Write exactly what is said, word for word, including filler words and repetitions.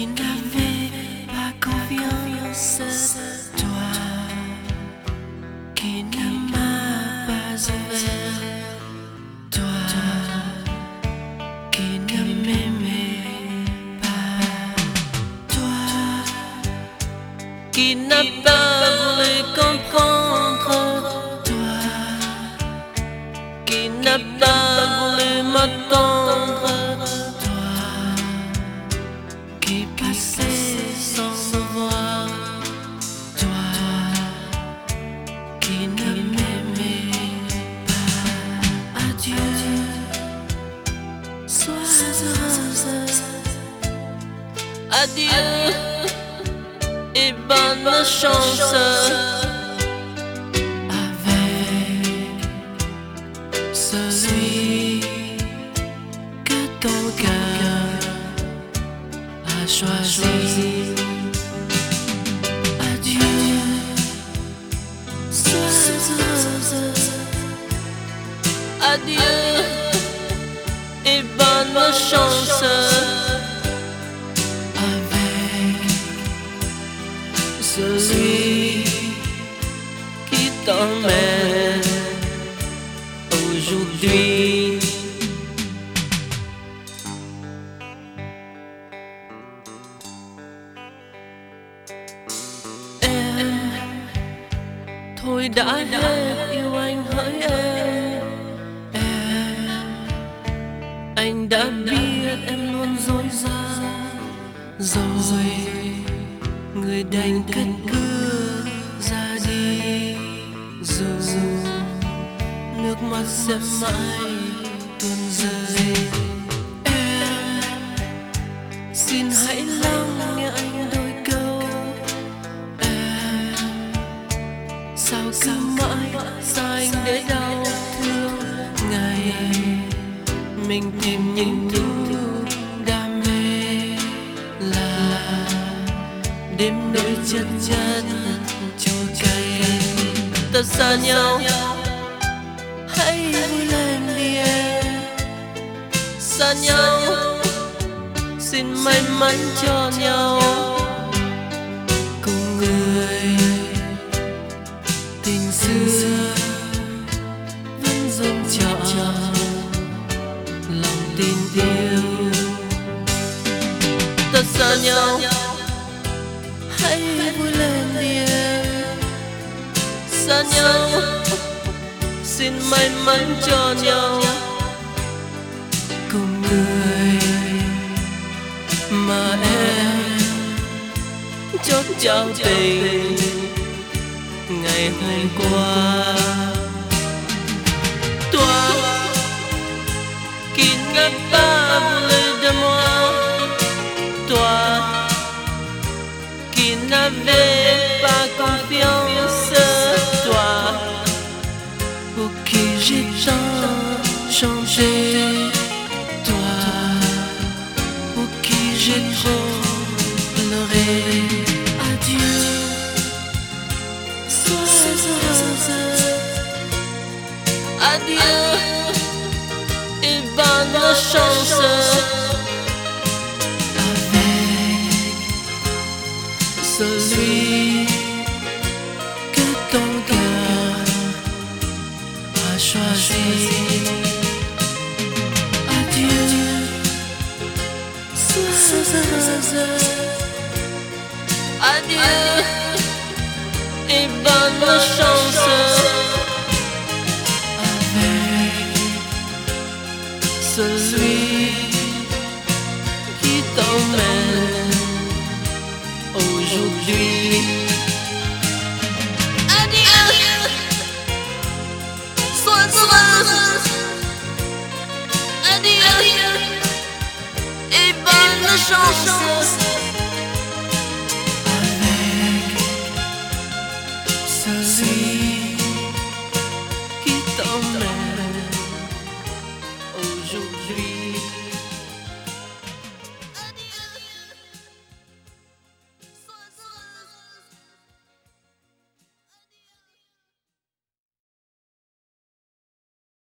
qui n'avait pas confiance, toi qui ne m'as pas ouvert, toi qui ne m'aimais pas, toi qui n'as pas voulu comprendre, toi qui n'as pas voulu m'attendre, qui passait sans voir, toi qui ne m'aimais pas. Adieu, sois heureuse. Adieu et bonne chance avec celui que ton cœur a choisi. Adieu, sois heureuse. Adieu et bonne chance avec celui qui t'emmène aujourd'hui. Thôi đã hết yêu anh hỡi em, em anh đã biết em luôn dối gian rồi, người đành cất cứ ra đi, dù nước mắt sẽ mãi tuôn rơi. Em xin hãy lắng nghe anh đôi câu, sao cứ mãi xa anh để đau thương. Ngày mình tìm những thứ đam mê là đêm nỗi chân chân chua cay. Ta xa nhau hãy vui lên đi em, xa nhau xin may mắn cho nhau. Cùng người tình xưa vẫn dâng trào lòng tin yêu. Ta xa nhau hãy vui lên đi em, xa nhau xin may mắn cho nhau. Cùng người mà em chốt trao tình ngày hôm qua. Toi qui n'as pas voulu de moi, toi qui n'avais pas confiance, toi pour qui j'ai tant changé, toi pour qui j'ai trop pleuré. Adieu, sois heureuse. Adieu et bonne chance avec celui que ton cœur a choisi. Adieu, sois heureuse. Adieu et bonne chance avec celui qui t'emmène aujourd'hui. Adieu, sois heureuse. Adieu et bonne chance